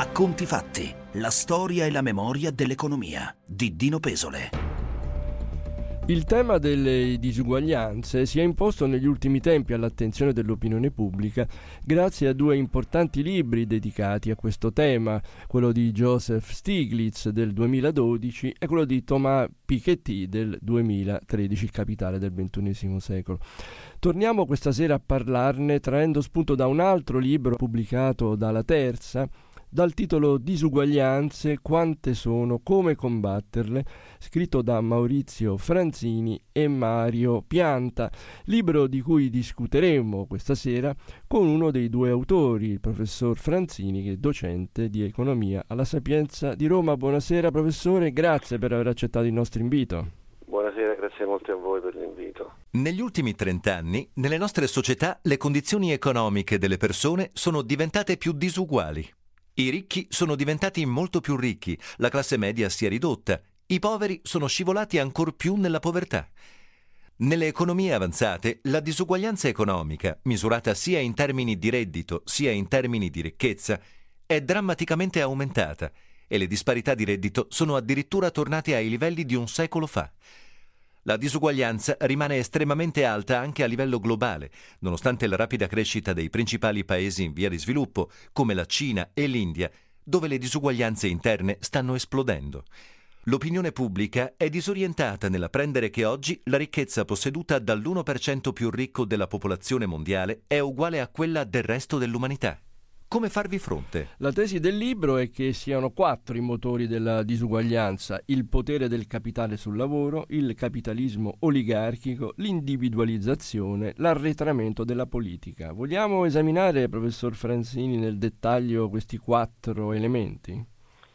A conti fatti, la storia e la memoria dell'economia di Dino Pesole. Il tema delle disuguaglianze si è imposto negli ultimi tempi all'attenzione dell'opinione pubblica grazie a due importanti libri dedicati a questo tema, quello di Joseph Stiglitz del 2012 e quello di Thomas Piketty del 2013, Capitale del XXI secolo. Torniamo questa sera a parlarne traendo spunto da un altro libro pubblicato dalla Terza, dal titolo Disuguaglianze, quante sono, come combatterle, scritto da Maurizio Franzini e Mario Pianta, libro di cui discuteremo questa sera con uno dei due autori, il professor Franzini, che è docente di economia alla Sapienza di Roma. Buonasera professore, grazie per aver accettato il nostro invito. Buonasera, grazie molto a voi per l'invito. Negli ultimi 30 anni, nelle nostre società, le condizioni economiche delle persone sono diventate più disuguali. I ricchi sono diventati molto più ricchi, la classe media si è ridotta, i poveri sono scivolati ancor più nella povertà. Nelle economie avanzate, la disuguaglianza economica, misurata sia in termini di reddito sia in termini di ricchezza, è drammaticamente aumentata e le disparità di reddito sono addirittura tornate ai livelli di un secolo fa. La disuguaglianza rimane estremamente alta anche a livello globale, nonostante la rapida crescita dei principali paesi in via di sviluppo, come la Cina e l'India, dove le disuguaglianze interne stanno esplodendo. L'opinione pubblica è disorientata nell'apprendere che oggi la ricchezza posseduta dall'1% più ricco della popolazione mondiale è uguale a quella del resto dell'umanità. Come farvi fronte? La tesi del libro è che siano 4 i motori della disuguaglianza: il potere del capitale sul lavoro, il capitalismo oligarchico, l'individualizzazione, l'arretramento della politica. Vogliamo esaminare, professor Franzini, nel dettaglio questi 4 elementi?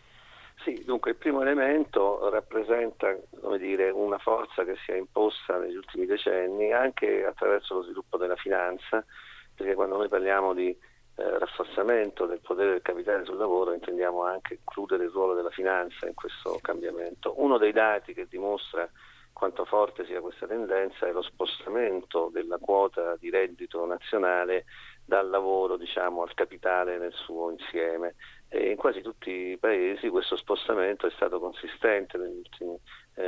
Sì, dunque il primo elemento rappresenta, una forza che si è imposta negli ultimi decenni anche attraverso lo sviluppo della finanza, perché quando noi parliamo di rafforzamento del potere del capitale sul lavoro intendiamo anche includere il ruolo della finanza in questo cambiamento. Uno dei dati che dimostra quanto forte sia questa tendenza è lo spostamento della quota di reddito nazionale dal lavoro, al capitale nel suo insieme. E in quasi tutti i paesi questo spostamento è stato consistente negli ultimi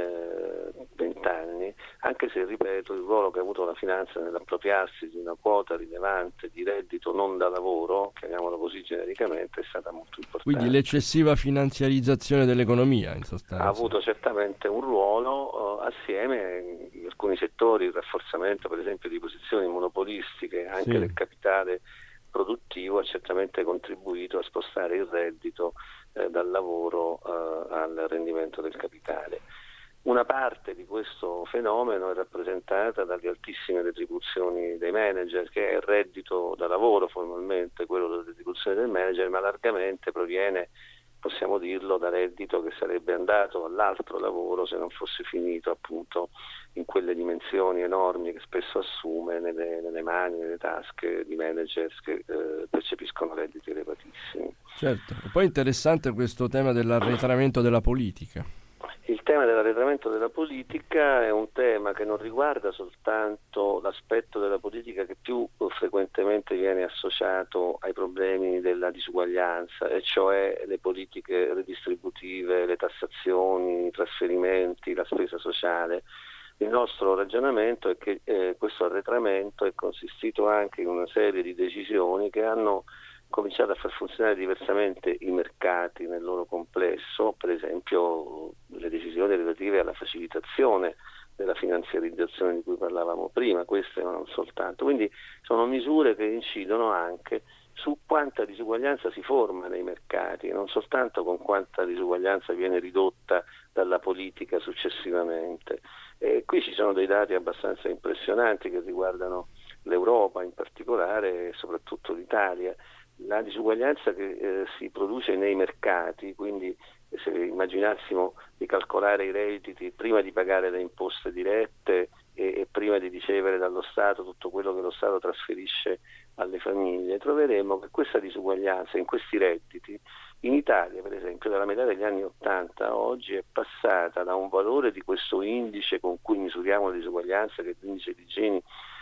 20 anni, anche se, ripeto, il ruolo che ha avuto la finanza nell'appropriarsi di una quota rilevante di reddito non da lavoro, chiamiamolo così genericamente, è stata molto importante. Quindi l'eccessiva finanziarizzazione dell'economia, in sostanza. Ha avuto certamente un ruolo, assieme in alcuni settori il rafforzamento, per esempio, di posizioni monopolistiche anche del capitale produttivo ha certamente contribuito a spostare il reddito dal lavoro al rendimento del capitale. Una parte di questo fenomeno è rappresentata dalle altissime retribuzioni dei manager, che è il reddito da lavoro formalmente, quello delle retribuzioni del manager, ma largamente proviene, possiamo dirlo, da reddito che sarebbe andato all'altro lavoro se non fosse finito appunto in quelle dimensioni enormi che spesso assume nelle mani, nelle tasche di managers che percepiscono redditi elevatissimi. Certo, e poi è interessante questo tema dell'arretramento della politica. Il tema dell'arretramento della politica è un tema che non riguarda soltanto l'aspetto della politica che più frequentemente viene associato ai problemi della disuguaglianza, e cioè le politiche redistributive, le tassazioni, i trasferimenti, la spesa sociale. Il nostro ragionamento è che questo arretramento è consistito anche in una serie di decisioni che hanno cominciato a far funzionare diversamente i mercati nel loro complesso, per esempio le decisioni relative alla facilitazione della finanziarizzazione di cui parlavamo prima, queste ma non soltanto. Quindi sono misure che incidono anche su quanta disuguaglianza si forma nei mercati e non soltanto con quanta disuguaglianza viene ridotta dalla politica successivamente. E qui ci sono dei dati abbastanza impressionanti che riguardano l'Europa in particolare e soprattutto l'Italia. La disuguaglianza che si produce nei mercati, quindi se immaginassimo di calcolare i redditi prima di pagare le imposte dirette e prima di ricevere dallo Stato tutto quello che lo Stato trasferisce alle famiglie, troveremo che questa disuguaglianza in questi redditi in Italia, per esempio, dalla metà degli anni '80 a oggi è passata da un valore di questo indice con cui misuriamo la disuguaglianza, che è l'indice di Gini,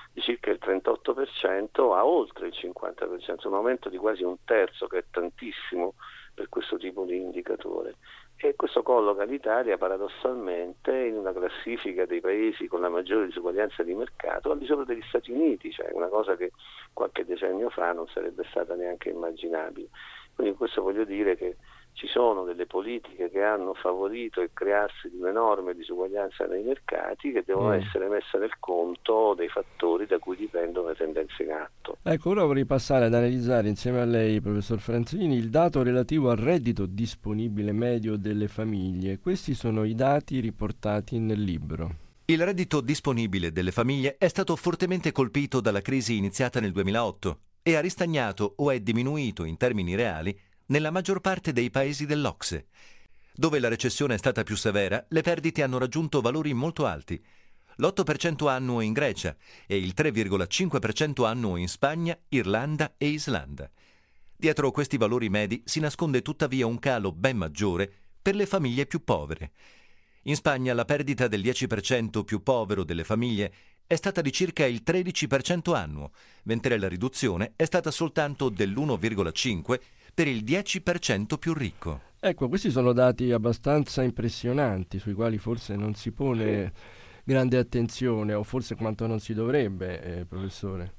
di circa il 38% a oltre il 50%, un aumento di quasi un terzo, che è tantissimo per questo tipo di indicatore. E questo colloca l'Italia paradossalmente in una classifica dei paesi con la maggiore disuguaglianza di mercato al di sopra degli Stati Uniti, cioè una cosa che qualche decennio fa non sarebbe stata neanche immaginabile. Quindi questo voglio dire che ci sono delle politiche che hanno favorito il crearsi di un'enorme disuguaglianza nei mercati che devono essere messe nel conto dei fattori da cui dipendono le tendenze in atto. Ecco, ora vorrei passare ad analizzare insieme a lei, professor Franzini, il dato relativo al reddito disponibile medio delle famiglie. Questi sono i dati riportati nel libro. Il reddito disponibile delle famiglie è stato fortemente colpito dalla crisi iniziata nel 2008 e ha ristagnato o è diminuito in termini reali nella maggior parte dei paesi dell'OCSE. Dove la recessione è stata più severa, le perdite hanno raggiunto valori molto alti. L'8% annuo in Grecia e il 3,5% annuo in Spagna, Irlanda e Islanda. Dietro questi valori medi si nasconde tuttavia un calo ben maggiore per le famiglie più povere. In Spagna la perdita del 10% più povero delle famiglie è stata di circa il 13% annuo, mentre la riduzione è stata soltanto dell'1,5% per il 10% più ricco. Ecco, questi sono dati abbastanza impressionanti, sui quali forse non si pone grande attenzione, o forse quanto non si dovrebbe, professore.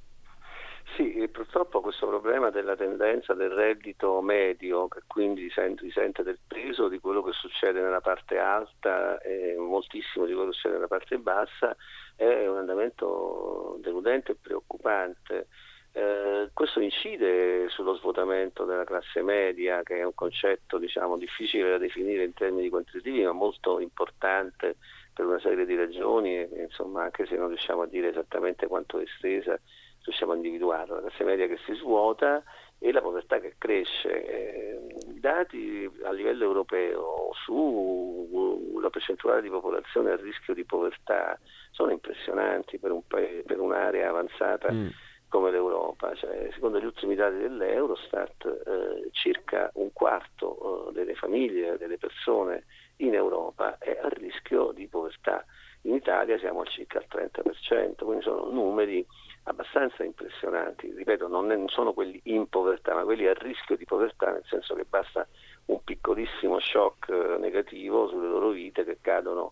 Sì, purtroppo questo problema della tendenza del reddito medio, che quindi risente del peso di quello che succede nella parte alta e moltissimo di quello che succede nella parte bassa, è un andamento deludente e preoccupante. Questo incide sullo svuotamento della classe media, che è un concetto difficile da definire in termini quantitativi, ma molto importante per una serie di ragioni, e, anche se non riusciamo a dire esattamente quanto è estesa, riusciamo a individuarla. La classe media che si svuota e la povertà che cresce. I dati a livello europeo sulla percentuale di popolazione a rischio di povertà sono impressionanti per un'area avanzata come l'Europa. Secondo gli ultimi dati dell'Eurostat, circa un quarto delle famiglie, delle persone in Europa è a rischio di povertà. In Italia siamo circa al 30%, quindi sono numeri abbastanza impressionanti. Ripeto, non sono quelli in povertà, ma quelli a rischio di povertà, nel senso che basta un piccolissimo shock negativo sulle loro vite che cadono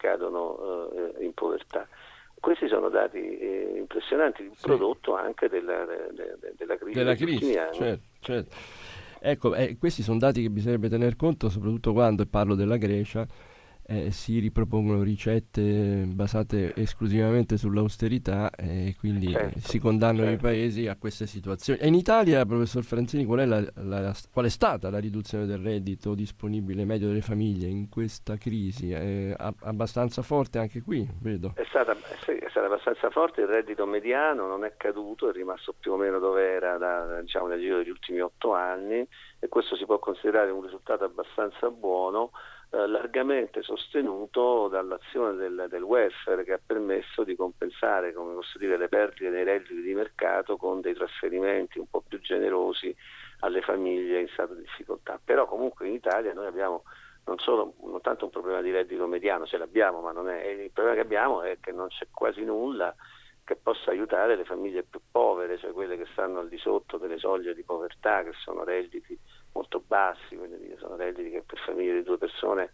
in povertà. Questi sono dati impressionanti, prodotto anche della crisi degli ultimi anni. Certo. Ecco, questi sono dati che bisognerebbe tener conto, soprattutto quando, e parlo della Grecia, si ripropongono ricette basate esclusivamente sull'austerità e quindi si condannano i paesi a queste situazioni. E in Italia, professor Franzini, qual è stata la riduzione del reddito disponibile medio delle famiglie in questa crisi? È abbastanza forte anche qui, vedo. È stata abbastanza forte, il reddito mediano non è caduto, è rimasto più o meno dove era nel giro degli ultimi 8 anni, e questo si può considerare un risultato abbastanza buono, largamente sostenuto dall'azione del welfare, che ha permesso di compensare, come posso dire, le perdite dei redditi di mercato con dei trasferimenti un po' più generosi alle famiglie in stato di difficoltà. Però comunque in Italia noi abbiamo non tanto un problema di reddito mediano, ce l'abbiamo, ma il problema che abbiamo è che non c'è quasi nulla che possa aiutare le famiglie più povere, cioè quelle che stanno al di sotto delle soglie di povertà, che sono redditi molto bassi, quindi sono redditi che per famiglie di 2 persone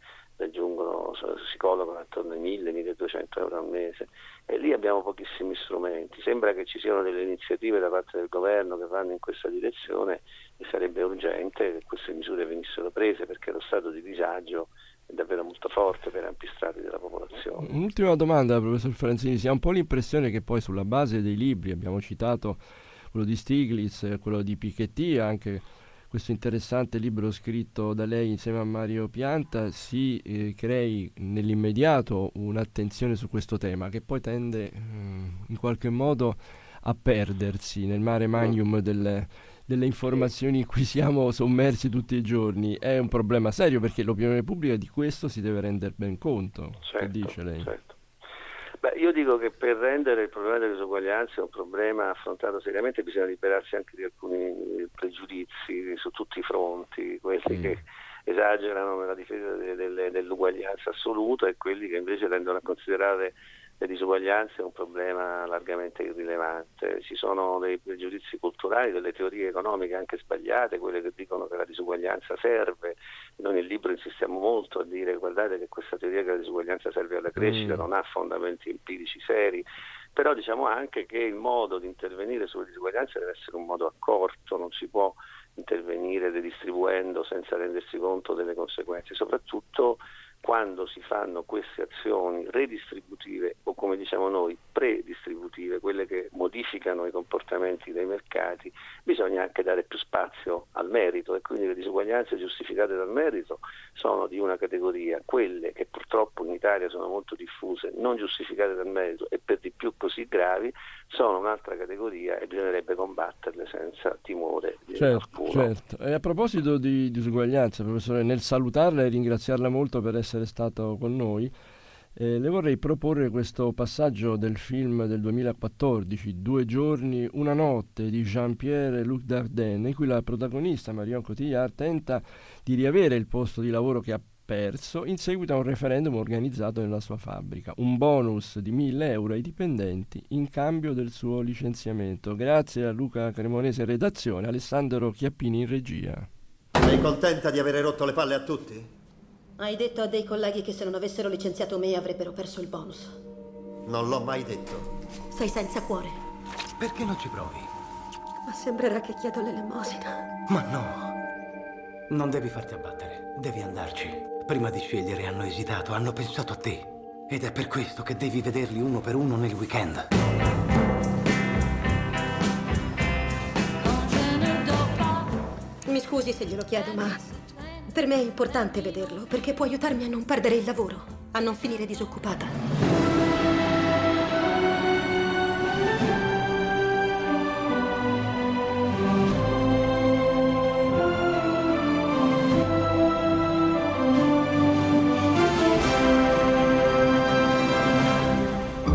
si collocano attorno ai 1.000-1.200 euro al mese, e lì abbiamo pochissimi strumenti. Sembra che ci siano delle iniziative da parte del governo che vanno in questa direzione, e sarebbe urgente che queste misure venissero prese, perché lo stato di disagio è davvero molto forte per ampi strati della popolazione. Un'ultima domanda, professor Franzini: si ha un po' l'impressione che poi sulla base dei libri, abbiamo citato quello di Stiglitz, quello di Piketty, anche questo interessante libro scritto da lei insieme a Mario Pianta, si crei nell'immediato un'attenzione su questo tema che poi tende in qualche modo a perdersi nel mare magnum delle informazioni in cui siamo sommersi tutti i giorni. È un problema serio, perché l'opinione pubblica di questo si deve rendere ben conto. Che dice lei? Certo. Io dico che per rendere il problema delle disuguaglianze un problema affrontato seriamente bisogna liberarsi anche di alcuni pregiudizi su tutti i fronti, quelli che esagerano nella difesa dell'uguaglianza assoluta e quelli che invece tendono a considerare le disuguaglianze è un problema largamente irrilevante. Ci sono dei pregiudizi culturali, delle teorie economiche anche sbagliate, quelle che dicono che la disuguaglianza serve. Noi nel libro insistiamo molto a dire: guardate che questa teoria che la disuguaglianza serve alla crescita non ha fondamenti empirici seri. Però diciamo anche che il modo di intervenire sulle disuguaglianze deve essere un modo accorto, non si può intervenire redistribuendo senza rendersi conto delle conseguenze, soprattutto quando si fanno queste azioni redistributive o, come diciamo noi, predistributive, quelle che modificano i comportamenti dei mercati. Bisogna anche dare più spazio al merito, e quindi le disuguaglianze giustificate dal merito sono di una categoria, quelle che purtroppo in Italia sono molto diffuse, non giustificate dal merito e per di più così gravi, sono un'altra categoria e bisognerebbe combatterle senza timore di qualcuno. Certo. E a proposito di disuguaglianza, professore, nel salutarla e ringraziarla molto per essere stato con noi, le vorrei proporre questo passaggio del film del 2014, 2 giorni, una notte, di Jean-Pierre Luc Dardenne, in cui la protagonista Marion Cotillard tenta di riavere il posto di lavoro che ha perso in seguito a un referendum organizzato nella sua fabbrica. Un bonus di 1.000 euro ai dipendenti in cambio del suo licenziamento. Grazie a Luca Cremonese in redazione, Alessandro Chiappini in regia. Sei contenta di avere rotto le palle a tutti? Hai detto a dei colleghi che se non avessero licenziato me avrebbero perso il bonus. Non l'ho mai detto. Sei senza cuore. Perché non ci provi? Ma sembrerà che chiedo l'elemosina. Ma no. Non devi farti abbattere. Devi andarci. Prima di scegliere hanno esitato, hanno pensato a te. Ed è per questo che devi vederli uno per uno nel weekend. Mi scusi se glielo chiedo, ma per me è importante vederlo, perché può aiutarmi a non perdere il lavoro, a non finire disoccupata.